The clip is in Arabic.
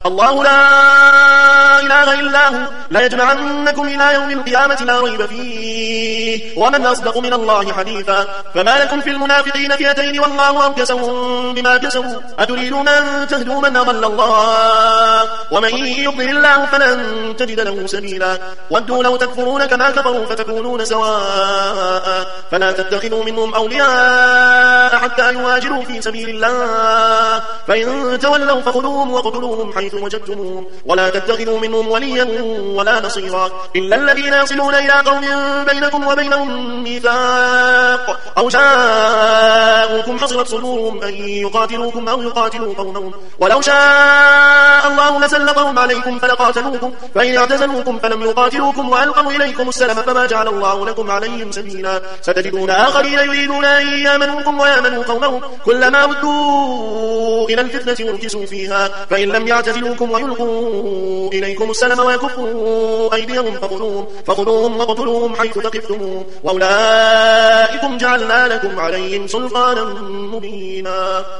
الله لا إله إلا هو لا يجمعنكم إلى يوم القيامة لا ريب فيه ومن أصدق من الله حديثا. فما لكم في المنافقين فئتين والله أركسهم بما كسبوا أتريدون أن تهدوا من أضل الله ومن يضلل الله فلن تجد له سبيلا. ودوا لو تكفرون كما كفروا فتكونون سواء فلا تتخذوا منهم أولياء حتى يهاجروا في سبيل الله فإن تولوا فخذوهم وقتلوهم حيث وجدتموهم ولا تتخذوا منهم وليا ولا نصيرا إلا الذين يصلون إلى قوم بينكم وبينهم ميثاق أو جاءوكم حصرت صدورهم أن يقاتلوكم أو يقاتلوا قومهم ولو شاء الله لسلطهم عليكم فلقاتلوكم فإن اعتزلوكم فلم يقاتلوكم وألقوا إليكم السلم فما جعل الله لكم عليهم سبيلا. ستجدون آخرين يريدون أن يامنوكم ويامنوا قومهم كلما ردوا إلى الفتنة اركسوا فيها فإن لم يعتزلوكم ويلقوا إليكم السلم ويكفوا أيديهم فخذوهم وقتلوهم حيث ثقفتموهم وأولئكم جعلنا لكم عليهم سلطانا مبينا.